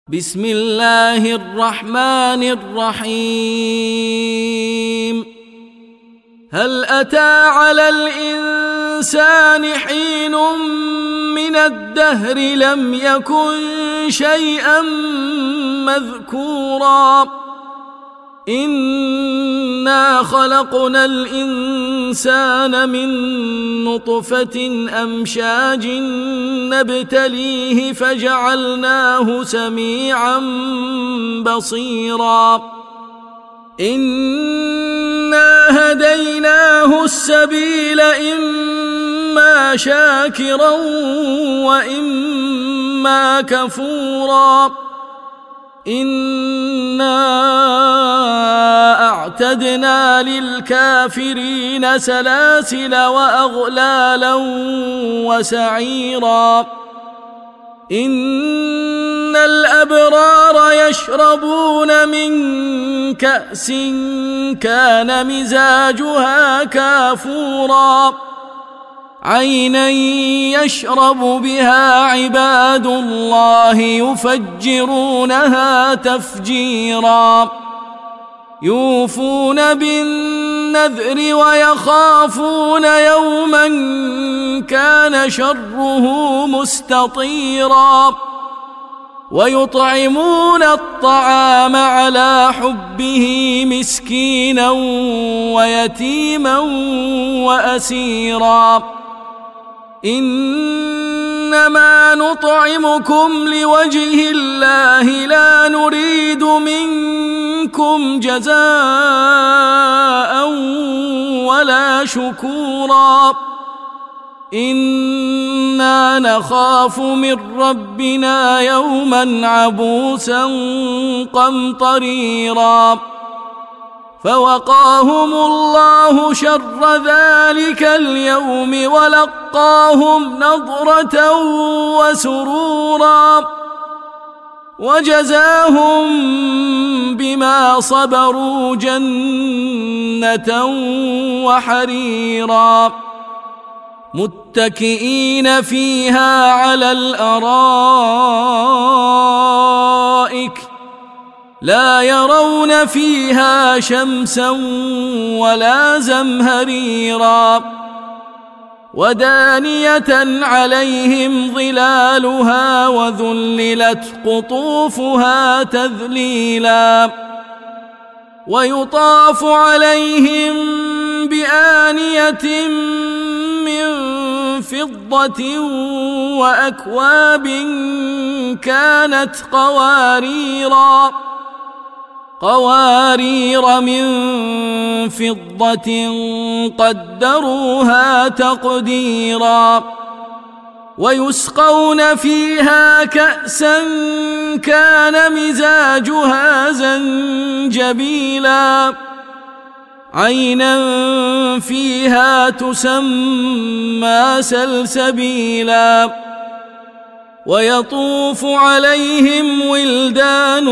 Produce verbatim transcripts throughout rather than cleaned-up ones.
بسم الله الرحمن الرحيم هل أتى على الإنسان حين من الدهر لم يكن شيئا مذكورا إنا خلقنا الإنسان من نطفة أمشاج نبتليه فجعلناه سميعا بصيرا إنا هديناه السبيل إما شاكرا وإما كفورا إنا أعتدنا للكافرين سلاسل وأغلالا وسعيرا إن الأبرار يشربون من كأس كان مزاجها كافورا عينا يشرب بها عباد الله يفجرونها تفجيرا يوفون بالنذر ويخافون يوما كان شره مستطيرا ويطعمون الطعام على حبه مسكينا ويتيما وأسيرا إنما نطعمكم لوجه الله لا نريد منكم جزاء ولا شكورا إنا نخاف من ربنا يوما عبوسا قمطريرا فوقاهم الله شر ذلك اليوم ولقاهم نضرة وسرورا وجزاهم بما صبروا جنة وحريرا متكئين فيها على الأرائك لا يرون فيها شمسا ولا زمهريرا ودانية عليهم ظلالها وذللت قطوفها تذليلا ويطاف عليهم بآنية من فضة وأكواب كانت قواريرا قوارير من فضة قدروها تقديرا ويسقون فيها كأسا كان مزاجها زنجبيلا عينا فيها تسمى سلسبيلا ويطوف عليهم ولدان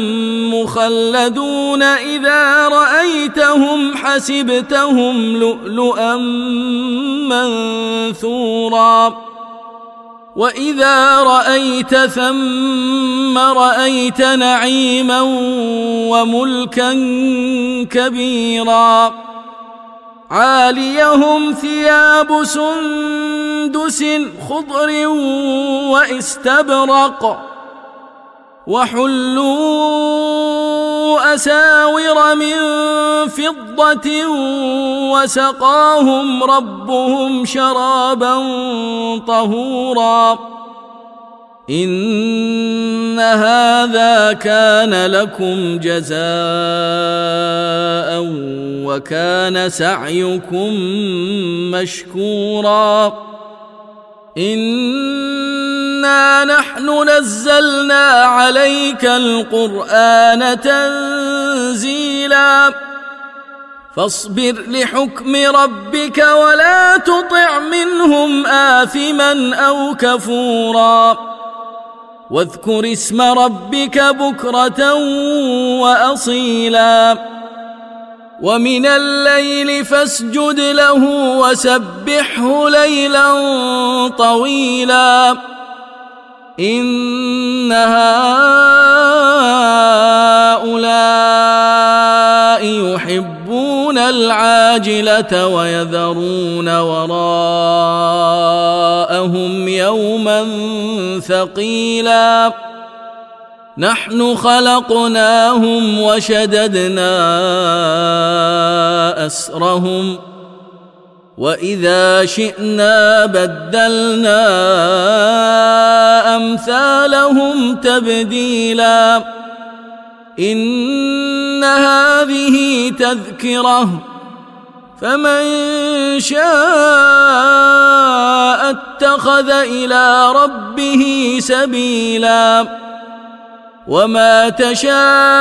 مخلدون إذا رأيتهم حسبتهم لؤلؤا منثورا وإذا رأيت ثم رأيت نعيما وملكا كبيرا عاليهم ثياب سندس خضر واستبرق وحلوا أساور من فضة وسقاهم ربهم شرابا طهورا إن هذا كان لكم جزاء وكان سعيكم مشكورا إنا نحن نزلنا عليك القرآن تنزيلا فاصبر لحكم ربك ولا تطع منهم آثما أو كفورا واذكر اسم ربك بكرة وأصيلا ومن الليل فاسجد له وسبحه ليلا طويلا إن هذا العاجلة ويذرون وراءهم يوما ثقيلا نحن خلقناهم وشددنا أسرهم وإذا شئنا بدلنا أمثالهم تبديلا إن هذه تذكرة فمن شاء اتخذ إلى ربه سبيلا وما تشاءون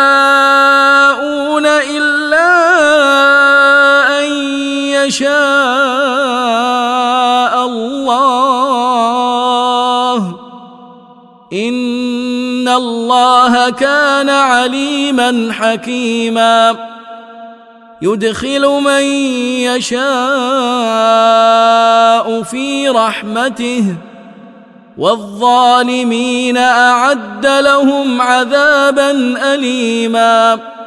إلا أن يشاء الله إن الله كان عليما حكيما يدخل من يشاء في رحمته والظالمين أعد لهم عذابا أليما